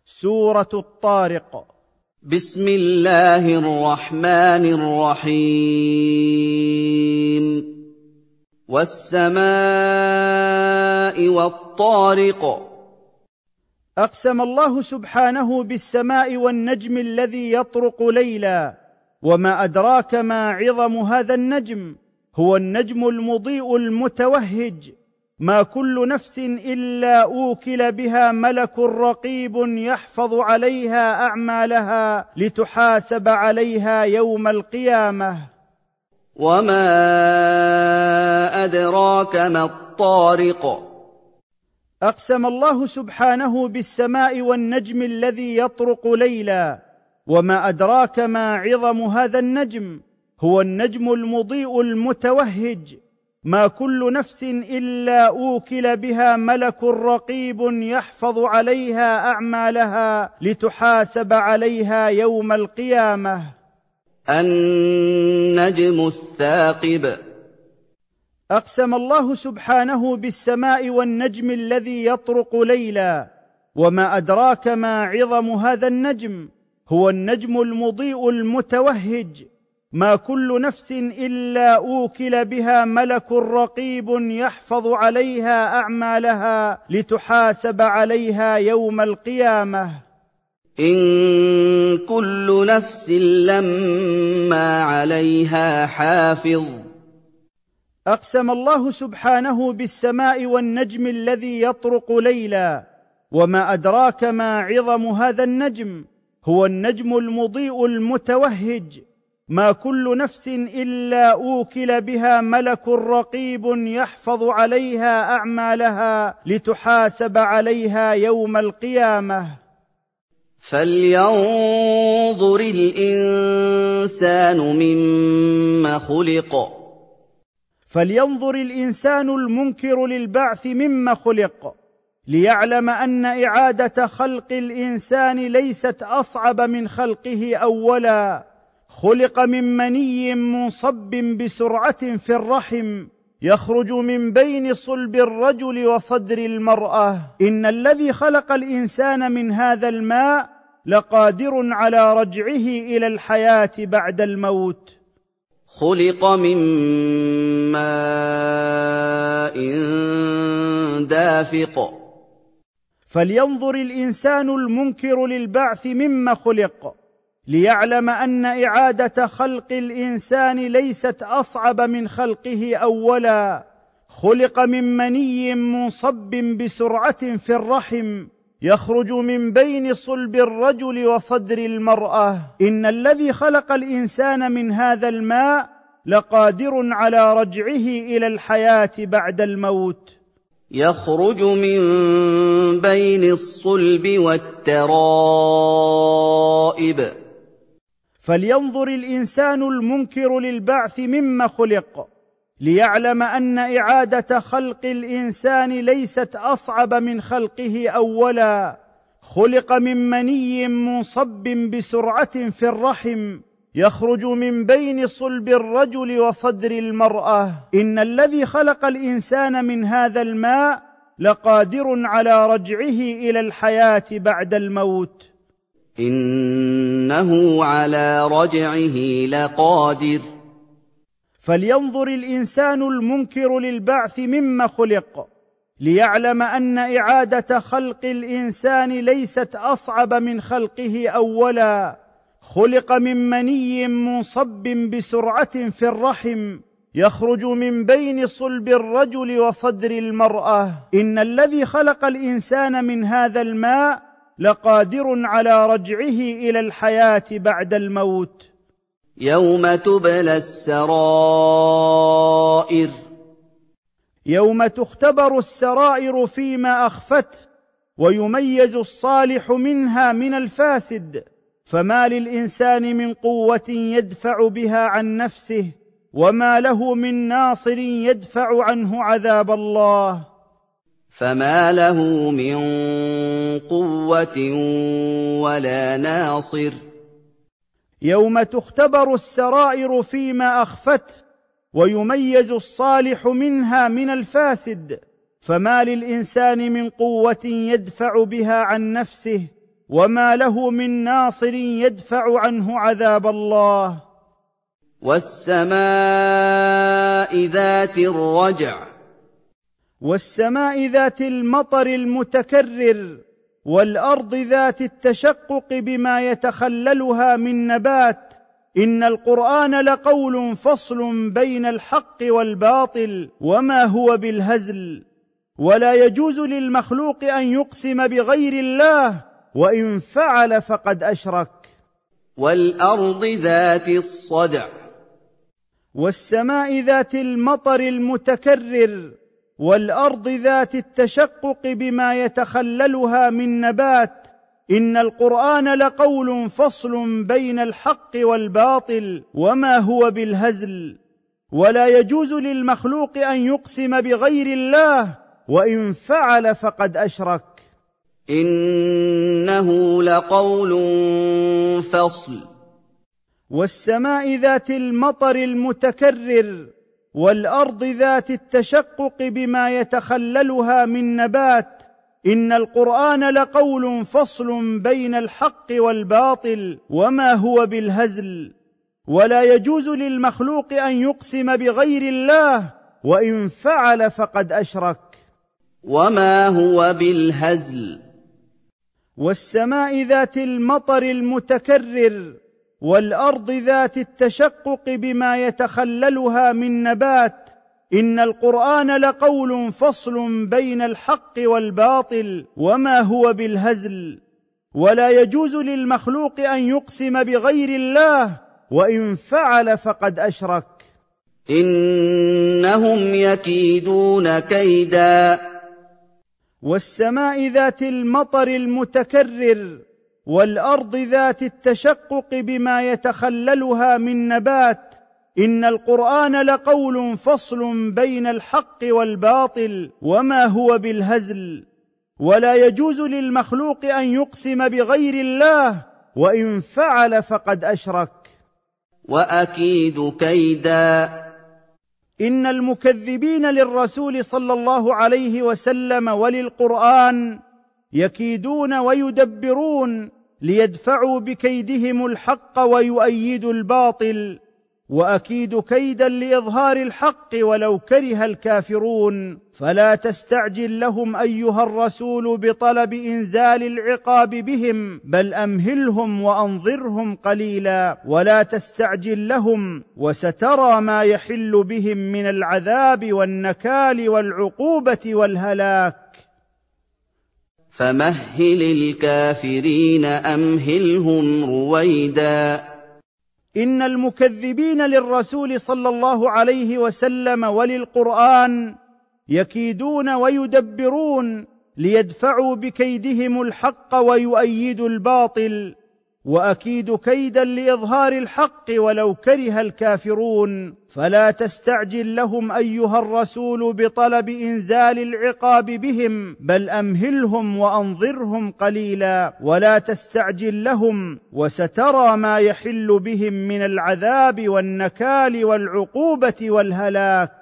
سورة الطارق. بسم الله الرحمن الرحيم. والسماء والطارق. أقسم الله سبحانه بالسماء والنجم الذي يطرق ليلا، وما أدراك ما عظم هذا النجم. هو النجم المضيء المتوهج، ما كل نفس إلا أوكل بها ملك رقيب يحفظ عليها أعمالها لتحاسب عليها يوم القيامة. وما أدراك ما الطارق. أقسم الله سبحانه بالسماء والنجم الذي يطرق ليلا، وما أدراك ما عظم هذا النجم. هو النجم المضيء المتوهج، ما كل نفس إلا أوكل بها ملك رقيب يحفظ عليها أعمالها لتحاسب عليها يوم القيامة. النجم الثاقب. أقسم الله سبحانه بالسماء والنجم الذي يطرق ليلا، وما أدراك ما عظم هذا النجم. هو النجم المضيء المتوهج، ما كل نفس إلا أوكل بها ملك رقيب يحفظ عليها أعمالها لتحاسب عليها يوم القيامة. إن كل نفس لما عليها حافظ. أقسم الله سبحانه بالسماء والنجم الذي يطرق ليلا، وما أدراك ما عظم هذا النجم. هو النجم المضيء المتوهج، ما كل نفس إلا أوكل بها ملك رقيب يحفظ عليها أعمالها لتحاسب عليها يوم القيامة. فلينظر الإنسان مما خلق. فلينظر الإنسان المنكر للبعث مما خلق، ليعلم أن إعادة خلق الإنسان ليست أصعب من خلقه أولا. خلق من مني منصب بسرعة في الرحم، يخرج من بين صلب الرجل وصدر المرأة. إن الذي خلق الإنسان من هذا الماء لقادر على رجعه إلى الحياة بعد الموت. خلق من ماء دافق. فلينظر الإنسان المنكر للبعث مما خلق، ليعلم أن إعادة خلق الإنسان ليست أصعب من خلقه أولا. خلق من مني منصب بسرعة في الرحم، يخرج من بين صلب الرجل وصدر المرأة. إن الذي خلق الإنسان من هذا الماء لقادر على رجعه إلى الحياة بعد الموت. يخرج من بين الصلب والترائب. فلينظر الإنسان المنكر للبعث مما خلق، ليعلم أن إعادة خلق الإنسان ليست أصعب من خلقه أولا. خلق من مني منصب بسرعة في الرحم، يخرج من بين صلب الرجل وصدر المرأة. إن الذي خلق الإنسان من هذا الماء لقادر على رجعه إلى الحياة بعد الموت. إنه على رجعه لقادر. فلينظر الإنسان المنكر للبعث مما خلق، ليعلم أن إعادة خلق الإنسان ليست أصعب من خلقه أولا. خلق من مني منصب بسرعة في الرحم، يخرج من بين صلب الرجل وصدر المرأة. إن الذي خلق الإنسان من هذا الماء لقادر على رجعه إلى الحياة بعد الموت. يوم تبلى السرائر. يوم تختبر السرائر فيما أخفت، ويميز الصالح منها من الفاسد. فما للإنسان من قوة يدفع بها عن نفسه، وما له من ناصر يدفع عنه عذاب الله. فما له من قوة ولا ناصر. يوم تختبر السرائر فيما أخفت، ويميز الصالح منها من الفاسد. فما للإنسان من قوة يدفع بها عن نفسه، وما له من ناصر يدفع عنه عذاب الله. والسماء ذات الرجع، والسماء ذات المطر المتكرر، والأرض ذات التشقق بما يتخللها من نبات. إن القرآن لقول فصل بين الحق والباطل وما هو بالهزل. ولا يجوز للمخلوق أن يقسم بغير الله، وإن فعل فقد أشرك. والأرض ذات الصدع، والسماء ذات المطر المتكرر، والأرض ذات التشقق بما يتخللها من نبات. إن القرآن لقول فصل بين الحق والباطل وما هو بالهزل. ولا يجوز للمخلوق أن يقسم بغير الله، وإن فعل فقد أشرك. إنه لقول فصل. والسماء ذات المطر المتكرر، والأرض ذات التشقق بما يتخللها من نبات. إن القرآن لقول فصل بين الحق والباطل وما هو بالهزل. ولا يجوز للمخلوق أن يقسم بغير الله، وإن فعل فقد أشرك. وما هو بالهزل. والسماء ذات المطر المتكرر، والأرض ذات التشقق بما يتخللها من نبات. إن القرآن لقول فصل بين الحق والباطل وما هو بالهزل. ولا يجوز للمخلوق أن يقسم بغير الله، وإن فعل فقد أشرك. إنهم يكيدون كيدا. والسماء ذات المطر المتكرر، والأرض ذات التشقق بما يتخللها من نبات. إن القرآن لقول فصل بين الحق والباطل وما هو بالهزل. ولا يجوز للمخلوق أن يقسم بغير الله، وإن فعل فقد أشرك. وأكيد كيدا. إن المكذبين للرسول صلى الله عليه وسلم وللقرآن يكيدون ويدبرون ليدفعوا بكيدهم الحق ويؤيدوا الباطل. وأكيد كيدا لإظهار الحق ولو كره الكافرون. فلا تستعجل لهم أيها الرسول بطلب إنزال العقاب بهم، بل أمهلهم وأنظرهم قليلا. ولا تستعجل لهم، وسترى ما يحل بهم من العذاب والنكال والعقوبة والهلاك. فمهل الكافرين أمهلهم رويدا. إن المكذبين للرسول صلى الله عليه وسلم وللقرآن يكيدون ويدبرون ليدفعوا بكيدهم الحق ويؤيدوا الباطل. وأكيد كيدا لإظهار الحق ولو كره الكافرون. فلا تستعجل لهم أيها الرسول بطلب إنزال العقاب بهم، بل أمهلهم وأنظرهم قليلا. ولا تستعجل لهم، وسترى ما يحل بهم من العذاب والنكال والعقوبة والهلاك.